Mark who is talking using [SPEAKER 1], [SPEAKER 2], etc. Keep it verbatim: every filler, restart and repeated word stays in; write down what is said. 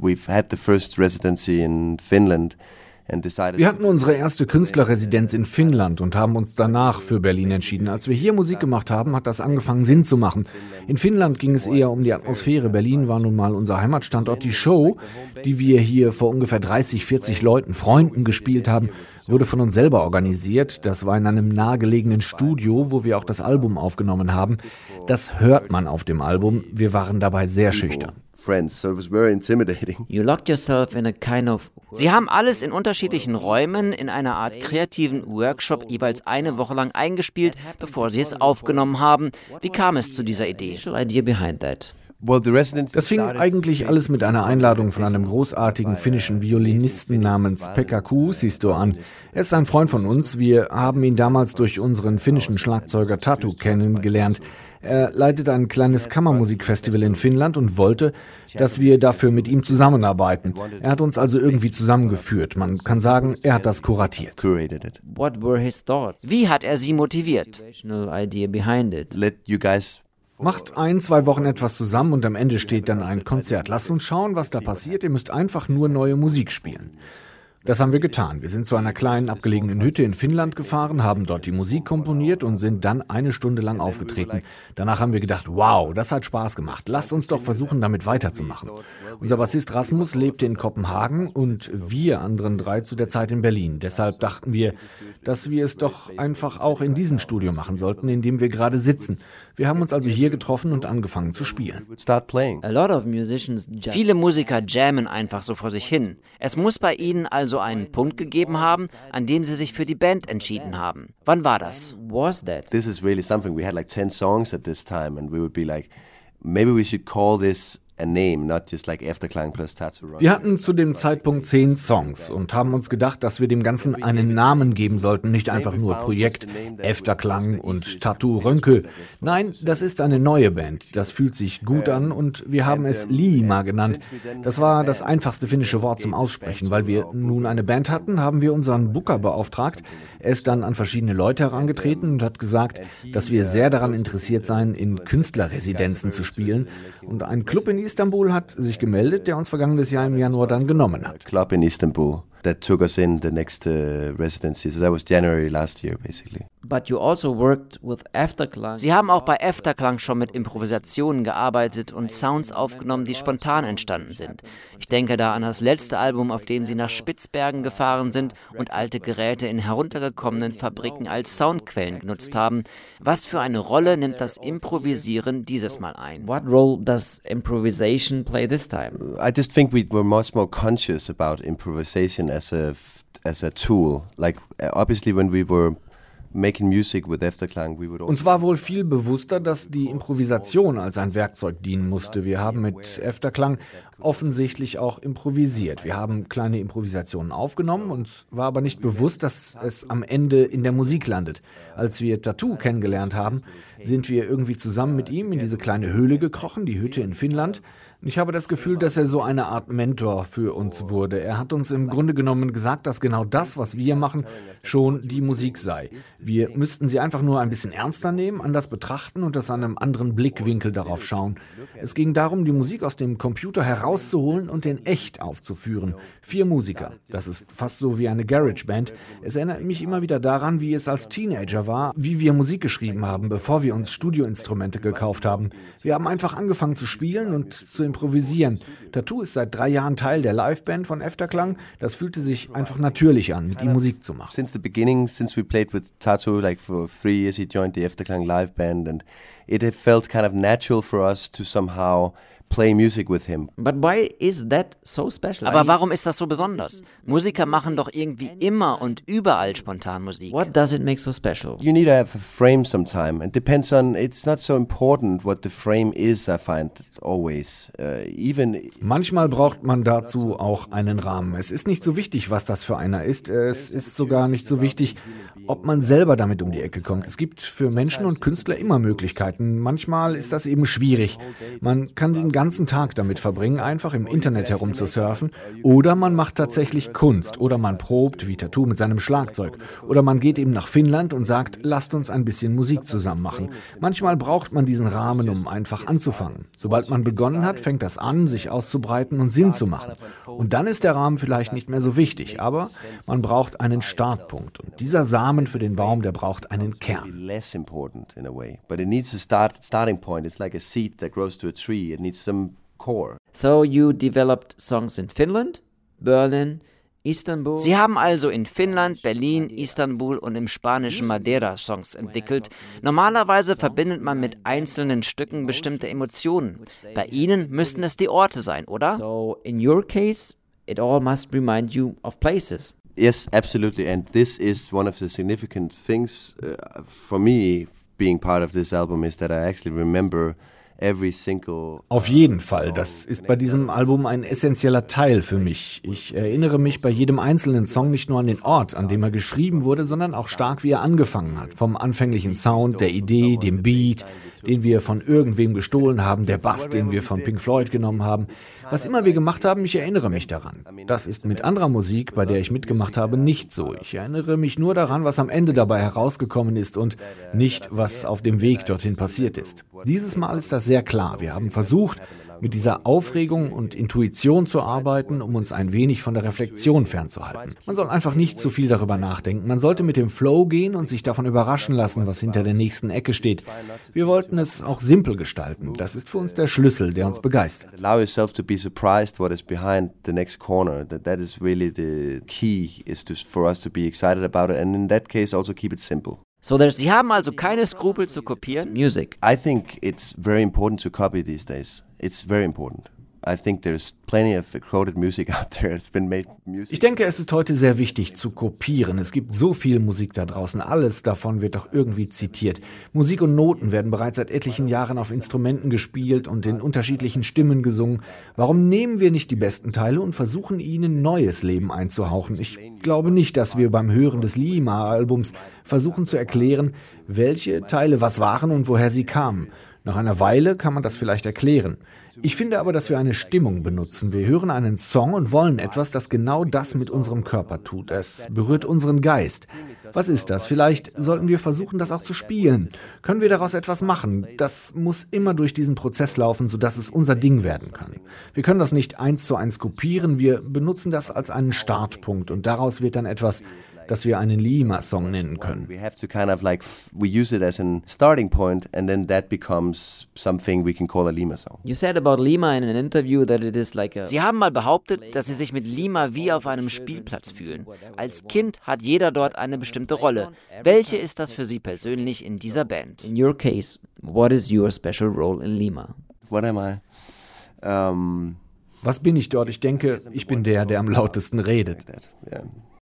[SPEAKER 1] we've had the first residency in Finland.
[SPEAKER 2] Wir hatten unsere erste Künstlerresidenz in Finnland und haben uns danach für Berlin entschieden. Als wir hier Musik gemacht haben, hat das angefangen Sinn zu machen. In Finnland ging es eher um die Atmosphäre. Berlin war nun mal unser Heimatstandort. Die Show, die wir hier vor ungefähr dreißig, vierzig Leuten, Freunden gespielt haben, wurde von uns selber organisiert. Das war in einem nahegelegenen Studio, wo wir auch das Album aufgenommen haben. Das hört man auf dem Album. Wir waren dabei sehr schüchtern.
[SPEAKER 1] Friends, so it was very intimidating.
[SPEAKER 3] You locked yourself in a kind of... Sie haben alles in unterschiedlichen Räumen in einer Art kreativen Workshop jeweils eine Woche lang eingespielt, bevor Sie es aufgenommen haben. Wie kam es zu dieser Idee?
[SPEAKER 2] Das fing eigentlich alles mit einer Einladung von einem großartigen finnischen Violinisten namens Pekka Kuusisto an. Er ist ein Freund von uns. Wir haben ihn damals durch unseren finnischen Schlagzeuger Tatu kennengelernt. Er leitet ein kleines Kammermusikfestival in Finnland und wollte, dass wir dafür mit ihm zusammenarbeiten. Er hat uns also irgendwie zusammengeführt. Man kann sagen, er hat das kuratiert.
[SPEAKER 3] What were his thoughts? Wie hat er Sie motiviert?
[SPEAKER 1] Let you guys
[SPEAKER 2] Macht ein, zwei Wochen etwas zusammen und am Ende steht dann ein Konzert. Lasst uns schauen, was da passiert. Ihr müsst einfach nur neue Musik spielen. Das haben wir getan. Wir sind zu einer kleinen, abgelegenen Hütte in Finnland gefahren, haben dort die Musik komponiert und sind dann eine Stunde lang aufgetreten. Danach haben wir gedacht, wow, das hat Spaß gemacht. Lasst uns doch versuchen, damit weiterzumachen. Unser Bassist Rasmus lebte in Kopenhagen und wir anderen drei zu der Zeit in Berlin. Deshalb dachten wir, dass wir es doch einfach auch in diesem Studio machen sollten, in dem wir gerade sitzen. Wir haben uns also hier getroffen und angefangen zu spielen.
[SPEAKER 3] Viele Musiker jammen einfach so vor sich hin. Es muss bei Ihnen also einen Punkt gegeben haben, an dem Sie sich für die Band entschieden haben. Wann war das?
[SPEAKER 1] This is really something. We had like ten songs at this time and we would be like, maybe we should call this a name, not just like Efterklang plus Tatu.
[SPEAKER 2] Wir hatten zu dem Zeitpunkt zehn Songs und haben uns gedacht, dass wir dem Ganzen einen Namen geben sollten, nicht einfach nur Projekt Efterklang und Tatu Rönke. Nein, das ist eine neue Band. Das fühlt sich gut an und wir haben es Liima genannt. Das war das einfachste finnische Wort zum Aussprechen. Weil wir nun eine Band hatten, haben wir unseren Booker beauftragt. Er ist dann an verschiedene Leute herangetreten und hat gesagt, dass wir sehr daran interessiert seien, in Künstlerresidenzen zu spielen. Und ein Club in Istanbul hat sich gemeldet, der uns vergangenes Jahr im Januar dann genommen hat.
[SPEAKER 1] Club in Istanbul that took us in the next uh, residency. So that was January last year, basically.
[SPEAKER 3] But you also worked with Efterklang. Sie haben auch bei Efterklang schon mit Improvisationen gearbeitet und Sounds aufgenommen, die spontan entstanden sind. Ich denke da an das letzte Album, auf dem Sie nach Spitzbergen gefahren sind und alte Geräte in heruntergekommenen Fabriken als Soundquellen genutzt haben. Was für eine Rolle nimmt das Improvisieren dieses Mal ein?
[SPEAKER 4] What role does improvisation play this time?
[SPEAKER 1] I just think we were much more conscious about improvisation as a as a tool. Like obviously when we were making music with Efterklang, we would also
[SPEAKER 2] Uns war wohl viel bewusster, dass die Improvisation als ein Werkzeug dienen musste. Wir haben mit Efterklang offensichtlich auch improvisiert. Wir haben kleine Improvisationen aufgenommen, uns war aber nicht bewusst, dass es am Ende in der Musik landet. Als wir Tatu kennengelernt haben, sind wir irgendwie zusammen mit ihm in diese kleine Höhle gekrochen, die Hütte in Finnland. Ich habe das Gefühl, dass er so eine Art Mentor für uns wurde. Er hat uns im Grunde genommen gesagt, dass genau das, was wir machen, schon die Musik sei. Wir müssten sie einfach nur ein bisschen ernster nehmen, anders betrachten und aus einem anderen Blickwinkel darauf schauen. Es ging darum, die Musik aus dem Computer herauszuholen und in echt aufzuführen. Vier Musiker. Das ist fast so wie eine Garage-Band. Es erinnert mich immer wieder daran, wie es als Teenager war, wie wir Musik geschrieben haben, bevor wir uns Studioinstrumente gekauft haben. Wir haben einfach angefangen zu spielen und zu improvisieren. Tatu ist seit drei Jahren Teil der Liveband von Efterklang. Das fühlte sich einfach natürlich an, mit ihm Musik zu machen.
[SPEAKER 1] Since the beginning, since we played with Tatu, like for three years, he joined the Efterklang live band, and it had felt kind of natural for us to somehow play music with him.
[SPEAKER 4] But why is that so special?
[SPEAKER 3] Aber warum ist das so besonders? Musiker machen doch irgendwie immer und überall spontan Musik.
[SPEAKER 4] What does it make so special?
[SPEAKER 1] You need to have a frame sometime. It depends on, it's not so important what the frame is, I find, it's always. Uh, even
[SPEAKER 2] Manchmal braucht man dazu auch einen Rahmen. Es ist nicht so wichtig, was das für einer ist. Es ist sogar nicht so wichtig, ob man selber damit um die Ecke kommt. Es gibt für Menschen und Künstler immer Möglichkeiten. Manchmal ist das eben schwierig. Man kann den ganzen Tag damit verbringen, einfach im Internet herumzusurfen. Oder man macht tatsächlich Kunst. Oder man probt, wie Tattoo mit seinem Schlagzeug. Oder man geht eben nach Finnland und sagt, lasst uns ein bisschen Musik zusammen machen. Manchmal braucht man diesen Rahmen, um einfach anzufangen. Sobald man begonnen hat, fängt das an, sich auszubreiten und Sinn zu machen. Und dann ist der Rahmen vielleicht nicht mehr so wichtig, aber man braucht einen Startpunkt. Und dieser Samen für den Baum, der braucht einen Kern.
[SPEAKER 1] Less important in a way, but it needs a start starting point. It's like a seed that grows to a tree. It needs some core.
[SPEAKER 4] So you developed songs in Finland, Berlin, Istanbul.
[SPEAKER 3] Sie haben also in Finnland, Berlin, Istanbul und im spanischen Madeira Songs entwickelt. Normalerweise verbindet man mit einzelnen Stücken bestimmte Emotionen. Bei Ihnen müssten es die Orte sein, oder?
[SPEAKER 4] So in your case, it all must remind you of places.
[SPEAKER 1] Yes, absolutely. And this is one of the significant things uh, for me being part of this album is that I actually remember every single.
[SPEAKER 2] Auf jeden Fall, das ist bei diesem Album ein essentieller Teil für mich. Ich erinnere mich bei jedem einzelnen Song nicht nur an den Ort, an dem er geschrieben wurde, sondern auch stark, wie er angefangen hat. Vom anfänglichen Sound, der Idee, dem Beat, den wir von irgendwem gestohlen haben, der Bass, den wir von Pink Floyd genommen haben. Was immer wir gemacht haben, ich erinnere mich daran. Das ist mit anderer Musik, bei der ich mitgemacht habe, nicht so. Ich erinnere mich nur daran, was am Ende dabei herausgekommen ist und nicht, was auf dem Weg dorthin passiert ist. Dieses Mal ist das sehr klar. Wir haben versucht, mit dieser Aufregung und Intuition zu arbeiten, um uns ein wenig von der Reflexion fernzuhalten. Man soll einfach nicht zu viel darüber nachdenken. Man sollte mit dem Flow gehen und sich davon überraschen lassen, was hinter der nächsten Ecke steht. Wir wollten es auch simpel gestalten. Das ist für uns der Schlüssel, der uns begeistert.
[SPEAKER 1] Allow yourself to be surprised what is behind the next corner. That that is really the key is to for us to be excited about it, and in that case also keep it simple.
[SPEAKER 4] So there's
[SPEAKER 3] Sie haben also keine Skrupel zu kopieren?
[SPEAKER 4] music.
[SPEAKER 1] I think it's very important to copy these days. It's very important. I think there's plenty of quoted music out there. It's been made music.
[SPEAKER 2] Ich denke, es ist heute sehr wichtig zu kopieren. Es gibt so viel Musik da draußen. Alles davon wird doch irgendwie zitiert. Musik und Noten werden bereits seit etlichen Jahren auf Instrumenten gespielt und in unterschiedlichen Stimmen gesungen. Warum nehmen wir nicht die besten Teile und versuchen ihnen neues Leben einzuhauchen? Ich glaube nicht, dass wir beim Hören des Lima-Albums versuchen zu erklären, welche Teile was waren und woher sie kamen. Nach einer Weile kann man das vielleicht erklären. Ich finde aber, dass wir eine Stimmung benutzen. Wir hören einen Song und wollen etwas, das genau das mit unserem Körper tut. Es berührt unseren Geist. Was ist das? Vielleicht sollten wir versuchen, das auch zu spielen. Können wir daraus etwas machen? Das muss immer durch diesen Prozess laufen, sodass es unser Ding werden kann. Wir können das nicht eins zu eins kopieren. Wir benutzen das als einen Startpunkt und daraus wird dann etwas, das wir einen Lima-Song nennen können.
[SPEAKER 1] We have to kind of like, we use it as a starting point and then that becomes something we can call a Lima song.
[SPEAKER 4] You said about Lima in an interview that it is like a...
[SPEAKER 3] Sie haben mal behauptet, dass Sie sich mit Lima wie auf einem Spielplatz fühlen. Als Kind hat jeder dort eine bestimmte Rolle. Welche ist das für Sie persönlich in dieser Band?
[SPEAKER 4] In your case, what is your special role in Lima?
[SPEAKER 1] What am I? Um,
[SPEAKER 2] Was bin ich dort? Ich denke, ich bin der, der am lautesten redet.
[SPEAKER 1] yeah.